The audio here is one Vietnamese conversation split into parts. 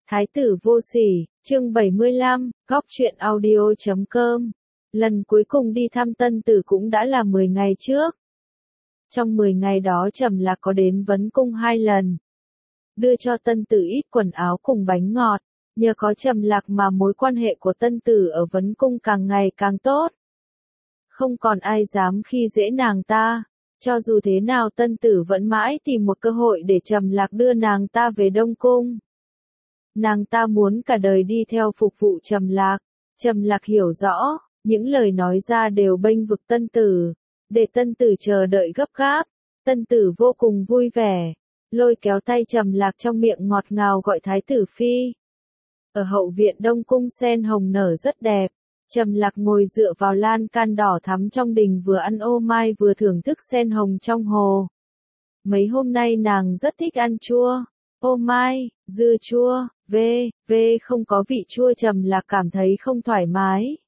Thái tử vô sỉ, chương 75, góc truyện audio.com. Lần cuối cùng đi thăm tân tử cũng đã là 10 ngày trước. Trong 10 ngày đó Trầm Lạc có đến vấn cung 2 lần. Đưa cho tân tử ít quần áo cùng bánh ngọt. Nhờ có Trầm Lạc mà mối quan hệ của tân tử ở vấn cung càng ngày càng tốt. Không còn ai dám khi dễ nàng ta. Cho dù thế nào tân tử vẫn mãi tìm một cơ hội để Trầm Lạc đưa nàng ta về Đông Cung. Nàng ta muốn cả đời đi theo phục vụ Trầm Lạc. Trầm Lạc hiểu rõ, những lời nói ra đều bênh vực tân tử, để tân tử chờ đợi gấp gáp. Tân tử vô cùng vui vẻ, lôi kéo tay Trầm Lạc trong miệng ngọt ngào gọi thái tử phi. Ở hậu viện Đông Cung sen hồng nở rất đẹp. Trầm Lạc ngồi dựa vào lan can đỏ thắm trong đình vừa ăn ô mai vừa thưởng thức sen hồng trong hồ. Mấy hôm nay nàng rất thích ăn chua. Ô mai, dưa chua, không có vị chua Trầm Lạc cảm thấy không thoải mái.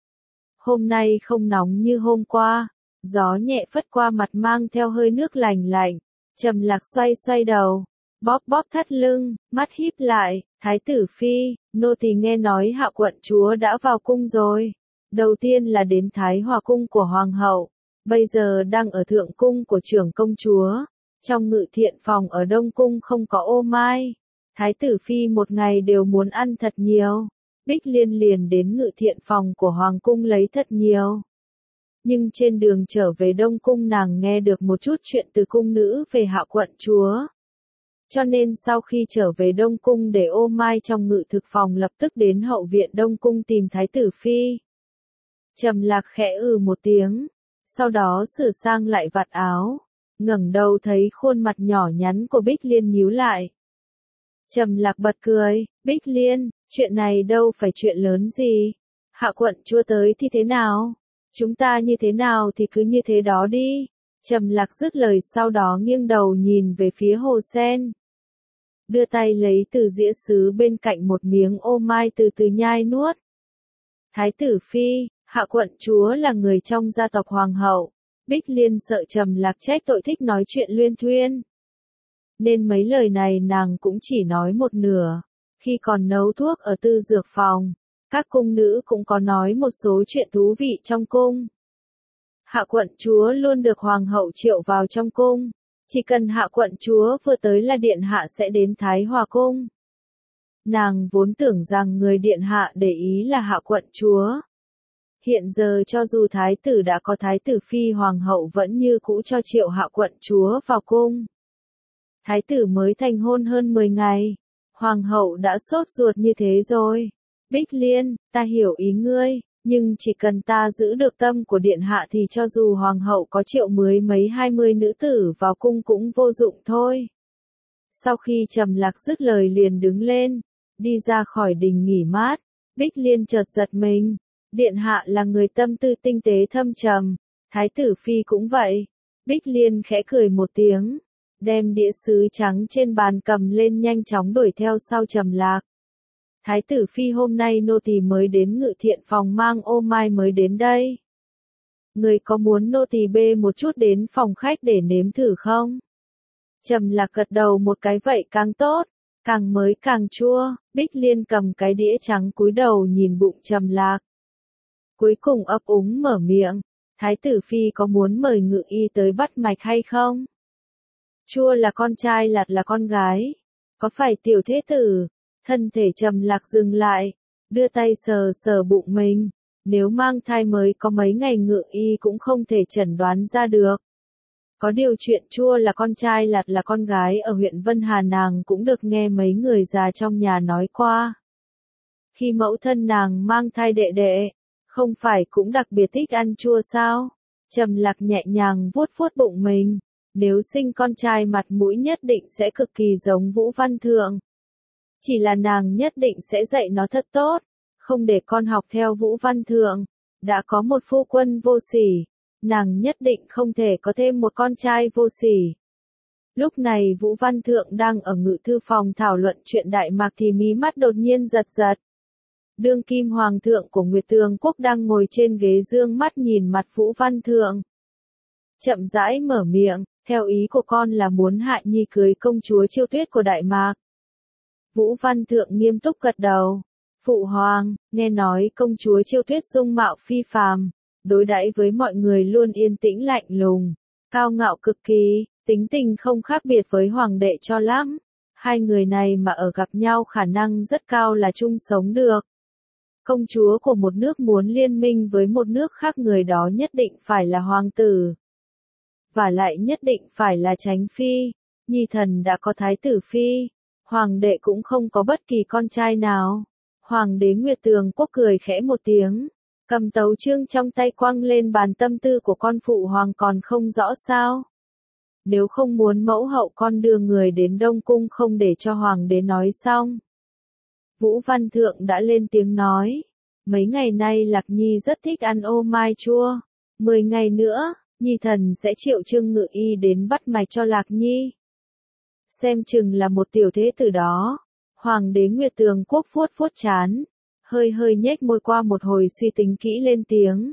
Hôm nay không nóng như hôm qua, gió nhẹ phất qua mặt mang theo hơi nước lành lạnh. Trầm Lạc xoay xoay đầu, bóp thắt lưng, mắt híp lại, thái tử phi, nô tỳ nghe nói Hạ quận chúa đã vào cung rồi. Đầu tiên là đến Thái Hòa cung của hoàng hậu, bây giờ đang ở thượng cung của trưởng công chúa. Trong ngự thiện phòng ở Đông Cung không có ô mai. Thái tử phi một ngày đều muốn ăn thật nhiều. Bích Liên liền đến ngự thiện phòng của hoàng cung lấy thật nhiều. Nhưng trên đường trở về Đông Cung nàng nghe được một chút chuyện từ cung nữ về Hạ quận chúa. Cho nên sau khi trở về Đông Cung để ô mai trong ngự thực phòng lập tức đến hậu viện Đông Cung tìm thái tử phi. Trầm Lạc khẽ một tiếng, sau đó sửa sang lại vạt áo. Ngẩng đầu thấy khuôn mặt nhỏ nhắn của Bích Liên nhíu lại. Trầm Lạc bật cười, Bích Liên, chuyện này đâu phải chuyện lớn gì. Hạ quận chúa tới thì thế nào? Chúng ta như thế nào thì cứ như thế đó đi. Trầm Lạc dứt lời sau đó nghiêng đầu nhìn về phía hồ sen. Đưa tay lấy từ dĩa sứ bên cạnh một miếng ô mai từ từ nhai nuốt. Thái tử phi, Hạ quận chúa là người trong gia tộc hoàng hậu. Bích Liên sợ Trầm Lạc trách tội thích nói chuyện luyên thuyên. Nên mấy lời này nàng cũng chỉ nói một nửa. Khi còn nấu thuốc ở tư dược phòng, các cung nữ cũng có nói một số chuyện thú vị trong cung. Hạ quận chúa luôn được hoàng hậu triệu vào trong cung. Chỉ cần Hạ quận chúa vừa tới là điện hạ sẽ đến Thái Hòa cung. Nàng vốn tưởng rằng người điện hạ để ý là Hạ quận chúa. Hiện giờ cho dù thái tử đã có thái tử phi hoàng hậu vẫn như cũ cho triệu Hạ quận chúa vào cung. Thái tử mới thành hôn hơn 10 ngày. Hoàng hậu đã sốt ruột như thế rồi. Bích Liên, ta hiểu ý ngươi, nhưng chỉ cần ta giữ được tâm của điện hạ thì cho dù hoàng hậu có triệu mấy 20 nữ tử vào cung cũng vô dụng thôi. Sau khi Trầm Lạc dứt lời liền đứng lên, đi ra khỏi đình nghỉ mát. Bích Liên chợt giật mình. Điện hạ là người tâm tư tinh tế thâm trầm, thái tử phi cũng vậy. Bích Liên khẽ cười một tiếng, đem đĩa sứ trắng trên bàn cầm lên nhanh chóng đuổi theo sau Trầm Lạc. Thái tử phi hôm nay nô tỳ mới đến ngự thiện phòng mang ô mai mới đến đây. Người có muốn nô tỳ bê một chút đến phòng khách để nếm thử không? Trầm Lạc gật đầu một cái vậy càng tốt, càng mới càng chua. Bích Liên cầm cái đĩa trắng cúi đầu nhìn bụng Trầm Lạc. Cuối cùng ấp úng mở miệng, thái tử phi có muốn mời ngự y tới bắt mạch hay không? Chua là con trai, Lạt là con gái. Có phải tiểu thế tử? Thân thể Trầm Lạc dừng lại, đưa tay sờ sờ bụng mình. Nếu mang thai mới có mấy ngày ngự y cũng không thể chẩn đoán ra được. Có điều chuyện Chua là con trai, Lạt là con gái ở huyện Vân Hà nàng cũng được nghe mấy người già trong nhà nói qua. Khi mẫu thân nàng mang thai đệ đệ, không phải cũng đặc biệt thích ăn chua sao? Trầm Lạc nhẹ nhàng vuốt vuốt bụng mình. Nếu sinh con trai mặt mũi nhất định sẽ cực kỳ giống Vũ Văn Thượng. Chỉ là nàng nhất định sẽ dạy nó thật tốt, không để con học theo Vũ Văn Thượng. Đã có một phu quân vô sỉ, nàng nhất định không thể có thêm một con trai vô sỉ. Lúc này Vũ Văn Thượng đang ở ngự thư phòng thảo luận chuyện Đại Mạc thì mí mắt đột nhiên giật giật. Đương kim hoàng thượng của Nguyệt Tường Quốc đang ngồi trên ghế dương mắt nhìn mặt Vũ Văn Thượng. Chậm rãi mở miệng, theo ý của con là muốn Hạ Nhi cưới công chúa Chiêu Tuyết của Đại Mạc. Vũ Văn Thượng nghiêm túc gật đầu. Phụ hoàng, nghe nói công chúa Chiêu Tuyết dung mạo phi phàm, đối đãi với mọi người luôn yên tĩnh lạnh lùng, cao ngạo cực kỳ, tính tình không khác biệt với hoàng đệ cho lắm. Hai người này mà ở gặp nhau khả năng rất cao là chung sống được. Công chúa của một nước muốn liên minh với một nước khác, người đó nhất định phải là hoàng tử. Và lại nhất định phải là chánh phi. Nhi thần đã có thái tử phi. Hoàng đệ cũng không có bất kỳ con trai nào. Hoàng đế Nguyệt Tường Quốc cười khẽ một tiếng, cầm tấu chương trong tay quăng lên bàn. Tâm tư của con phụ hoàng còn không rõ sao? Nếu không muốn mẫu hậu con đưa người đến Đông Cung không để cho hoàng đế nói xong. Vũ Văn Thượng đã lên tiếng nói, mấy ngày nay Lạc Nhi rất thích ăn ô mai chua, 10 ngày nữa, Nhi thần sẽ triệu Trương Ngự Y đến bắt mạch cho Lạc Nhi. Xem chừng là một tiểu thế tử đó. Hoàng đế Nguyệt Tường Quốc vuốt vuốt trán, hơi hơi nhếch môi, qua một hồi suy tính kỹ lên tiếng.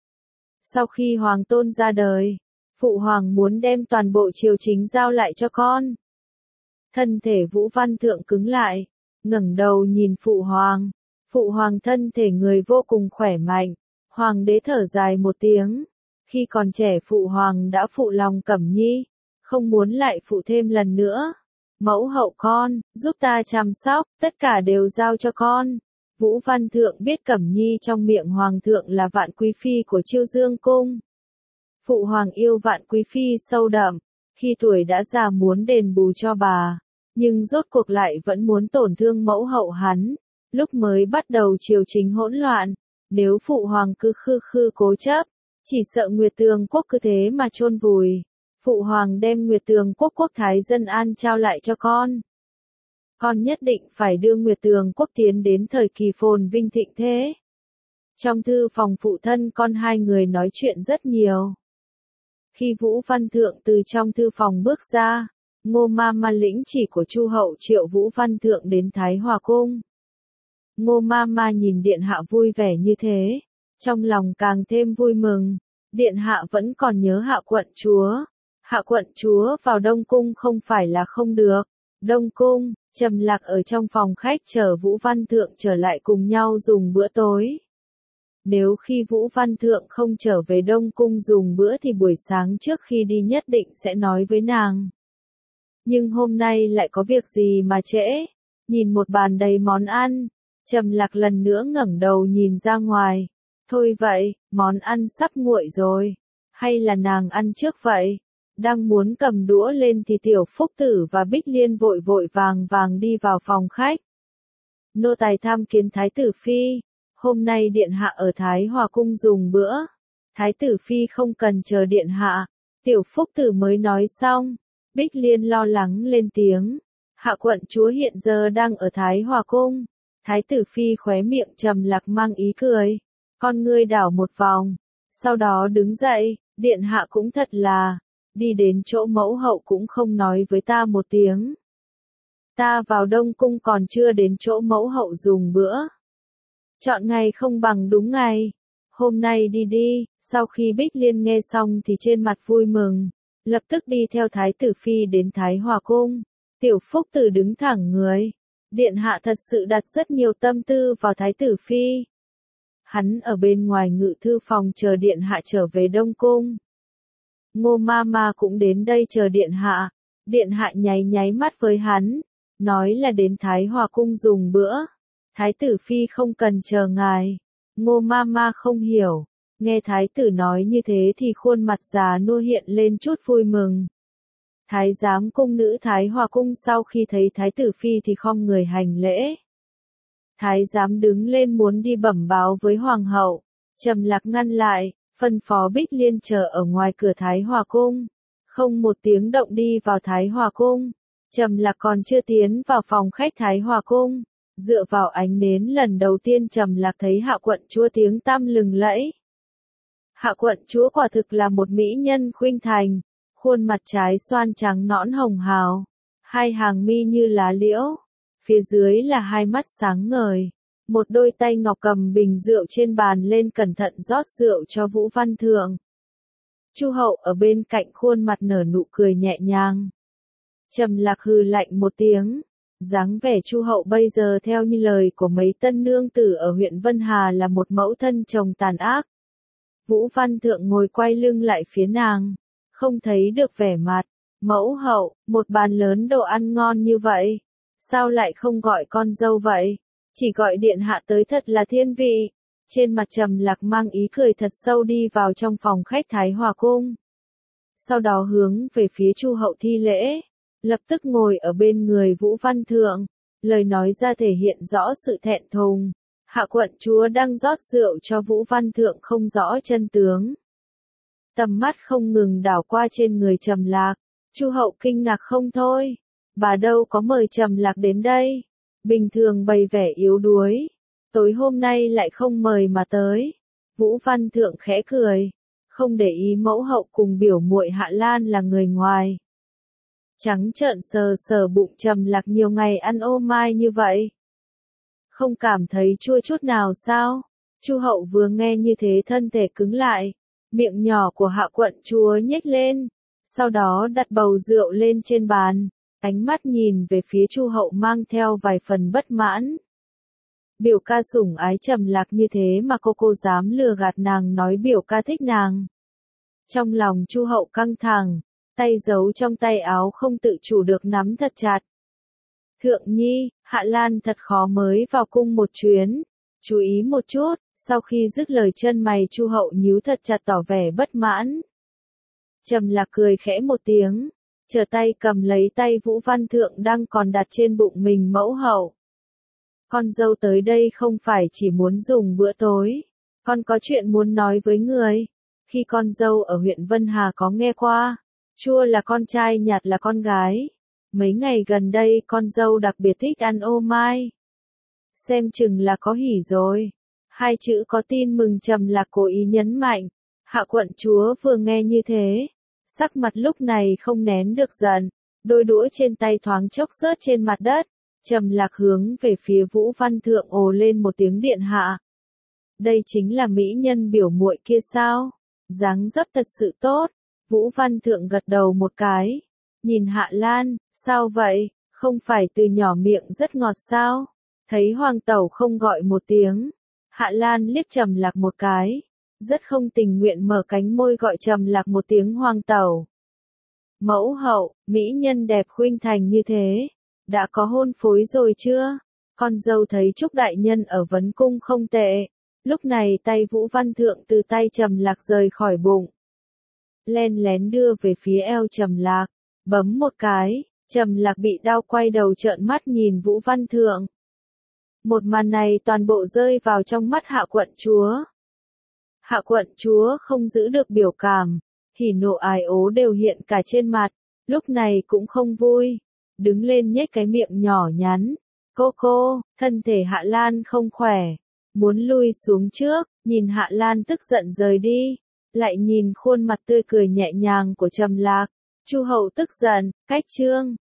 Sau khi hoàng tôn ra đời, phụ hoàng muốn đem toàn bộ triều chính giao lại cho con. Thân thể Vũ Văn Thượng cứng lại, ngẩng đầu nhìn phụ hoàng. Phụ hoàng thân thể người vô cùng khỏe mạnh. Hoàng đế thở dài một tiếng. Khi còn trẻ phụ hoàng đã phụ lòng Cẩm Nhi, không muốn lại phụ thêm lần nữa. Mẫu hậu con, giúp ta chăm sóc, tất cả đều giao cho con. Vũ Văn Thượng biết Cẩm Nhi trong miệng hoàng thượng là Vạn Quý Phi của Chiêu Dương Cung. Phụ hoàng yêu Vạn Quý Phi sâu đậm, khi tuổi đã già muốn đền bù cho bà, nhưng rốt cuộc lại vẫn muốn tổn thương mẫu hậu hắn. Lúc mới bắt đầu triều chính hỗn loạn, nếu phụ hoàng cứ khư cố chấp, chỉ sợ Nguyệt Tường Quốc cứ thế mà chôn vùi. Phụ hoàng đem Nguyệt Tường Quốc quốc thái dân an trao lại cho con. Con nhất định phải đưa Nguyệt Tường Quốc tiến đến thời kỳ phồn vinh thịnh thế. Trong thư phòng phụ thân con hai người nói chuyện rất nhiều. Khi Vũ Văn Thượng từ trong thư phòng bước ra, Ngô Mama lĩnh chỉ của Chu hậu triệu Vũ Văn Thượng đến Thái Hòa cung. Ngô Mama nhìn điện hạ vui vẻ như thế, trong lòng càng thêm vui mừng. Điện hạ vẫn còn nhớ Hạ quận chúa. Hạ quận chúa vào Đông Cung không phải là không được. Đông Cung, Trầm Lạc ở trong phòng khách chờ Vũ Văn Thượng trở lại cùng nhau dùng bữa tối. Nếu khi Vũ Văn Thượng không trở về Đông Cung dùng bữa thì buổi sáng trước khi đi nhất định sẽ nói với nàng. Nhưng hôm nay lại có việc gì mà trễ? Nhìn một bàn đầy món ăn, Trầm Lạc lần nữa ngẩng đầu nhìn ra ngoài. Thôi vậy, món ăn sắp nguội rồi. Hay là nàng ăn trước vậy? Đang muốn cầm đũa lên thì Tiểu Phúc Tử và Bích Liên vội vội vàng đi vào phòng khách. Nô tài tham kiến Thái tử Phi. Hôm nay Điện hạ ở Thái Hòa cung dùng bữa. Thái tử Phi không cần chờ Điện hạ. Tiểu Phúc Tử mới nói xong. Bích Liên lo lắng lên tiếng. Hạ quận chúa hiện giờ đang ở Thái Hòa cung. Thái tử Phi khóe miệng Trầm Lạc mang ý cười. Con ngươi đảo một vòng. Sau đó đứng dậy. Điện hạ cũng thật là. Đi đến chỗ mẫu hậu cũng không nói với ta một tiếng. Ta vào Đông Cung còn chưa đến chỗ mẫu hậu dùng bữa. Chọn ngày không bằng đúng ngày. Hôm nay đi đi. Sau khi Bích Liên nghe xong thì trên mặt vui mừng. Lập tức đi theo Thái tử Phi đến Thái Hòa cung. Tiểu Phúc Tử đứng thẳng người. Điện hạ thật sự đặt rất nhiều tâm tư vào Thái tử Phi. Hắn ở bên ngoài ngự thư phòng chờ Điện hạ trở về Đông Cung. Ngô Mama cũng đến đây chờ Điện hạ. Điện hạ nháy mắt với hắn, nói là đến Thái Hòa cung dùng bữa. Thái tử Phi không cần chờ ngài. Ngô Mama không hiểu. Nghe thái tử nói như thế thì khuôn mặt già nua hiện lên chút vui mừng. Thái giám cung nữ Thái Hòa cung sau khi thấy thái tử Phi thì khom người hành lễ. Thái giám đứng lên muốn đi bẩm báo với hoàng hậu. Trầm Lạc ngăn lại, phân phó Bích Liên chờ ở ngoài cửa Thái Hòa cung. Không một tiếng động đi vào Thái Hòa cung. Trầm Lạc còn chưa tiến vào phòng khách Thái Hòa cung. Dựa vào ánh nến lần đầu tiên Trầm Lạc thấy Hạ quận chúa tiếng tăm lừng lẫy. Hạ quận chúa quả thực là một mỹ nhân khuynh thành. Khuôn mặt trái xoan trắng nõn hồng hào. Hai hàng mi như lá liễu. Phía dưới là hai mắt sáng ngời. Một đôi tay ngọc cầm bình rượu trên bàn lên cẩn thận rót rượu cho Vũ Văn Thượng. Chu hậu ở bên cạnh khuôn mặt nở nụ cười nhẹ nhàng. Trầm Lạc hừ lạnh một tiếng. Dáng vẻ Chu Hậu bây giờ theo như lời của mấy tân nương tử ở huyện Vân Hà là một mẫu thân chồng tàn ác. Vũ Văn Thượng ngồi quay lưng lại phía nàng, không thấy được vẻ mặt. Mẫu hậu, một bàn lớn đồ ăn ngon như vậy, sao lại không gọi con dâu vậy? Chỉ gọi điện hạ tới thật là thiên vị. Trên mặt Trầm Lạc mang ý cười thật sâu đi vào trong phòng khách Thái Hòa cung. Sau đó hướng về phía Chu Hậu thi lễ, lập tức ngồi ở bên người Vũ Văn Thượng, lời nói ra thể hiện rõ sự thẹn thùng. Hạ quận chúa đang rót rượu cho Vũ Văn Thượng không rõ chân tướng. Tầm mắt không ngừng đảo qua trên người Trầm Lạc, Chu Hậu kinh ngạc không thôi. Bà đâu có mời Trầm Lạc đến đây, bình thường bày vẻ yếu đuối, tối hôm nay lại không mời mà tới. Vũ Văn Thượng khẽ cười, không để ý mẫu hậu cùng biểu muội Hạ Lan là người ngoài. Trắng trợn sờ sờ bụng Trầm Lạc nhiều ngày ăn ô mai như vậy. Không cảm thấy chua chút nào sao? Chu Hậu vừa nghe như thế thân thể cứng lại, miệng nhỏ của Hạ quận chúa nhếch lên, sau đó đặt bầu rượu lên trên bàn, ánh mắt nhìn về phía Chu Hậu mang theo vài phần bất mãn. Biểu ca sủng ái Trầm Lạc như thế mà cô dám lừa gạt nàng nói biểu ca thích nàng. Trong lòng Chu Hậu căng thẳng, tay giấu trong tay áo không tự chủ được nắm thật chặt. Thượng nhi, Hạ Lan thật khó mới vào cung một chuyến, chú ý một chút. Sau khi dứt lời chân mày Chu Hậu nhíu thật chặt tỏ vẻ bất mãn. Trầm Lạc cười khẽ một tiếng, trở tay cầm lấy tay Vũ Văn Thượng đang còn đặt trên bụng mình. Mẫu hậu, con dâu tới đây không phải chỉ muốn dùng bữa tối, con có chuyện muốn nói với người. Khi con dâu ở huyện Vân Hà có nghe qua, Chua là con trai, Nhạt là con gái. Mấy ngày gần đây con dâu đặc biệt thích ăn ô mai. Xem chừng là có hỉ rồi. Hai chữ có tin mừng Trầm Lạc cố ý nhấn mạnh. Hạ quận chúa vừa nghe như thế, sắc mặt lúc này không nén được giận, đôi đũa trên tay thoáng chốc rớt trên mặt đất. Trầm Lạc hướng về phía Vũ Văn Thượng ồ lên một tiếng điện hạ. Đây chính là mỹ nhân biểu muội kia sao? Dáng dấp thật sự tốt. Vũ Văn Thượng gật đầu một cái, nhìn Hạ Lan, sao vậy, không phải từ nhỏ miệng rất ngọt sao? Thấy hoàng tẩu không gọi một tiếng. Hạ Lan liếc Trầm Lạc một cái, rất không tình nguyện mở cánh môi gọi Trầm Lạc một tiếng hoàng tẩu. Mẫu hậu, mỹ nhân đẹp khuynh thành như thế, đã có hôn phối rồi chưa? Con dâu thấy Trúc đại nhân ở vấn cung không tệ. Lúc này tay Vũ Văn Thượng từ tay Trầm Lạc rời khỏi bụng, len lén đưa về phía eo Trầm Lạc, bấm một cái. Trầm Lạc bị đau quay đầu trợn mắt nhìn Vũ Văn Thượng. Một màn này toàn bộ rơi vào trong mắt Hạ quận chúa. Hạ quận chúa không giữ được biểu cảm, hỉ nộ ái ố đều hiện cả trên mặt, lúc này cũng không vui, đứng lên nhếch cái miệng nhỏ nhắn. Cô, thân thể Hạ Lan không khỏe, muốn lui xuống trước, nhìn Hạ Lan tức giận rời đi, lại nhìn khuôn mặt tươi cười nhẹ nhàng của Trầm Lạc. Chu Hậu tức giận, cách trương,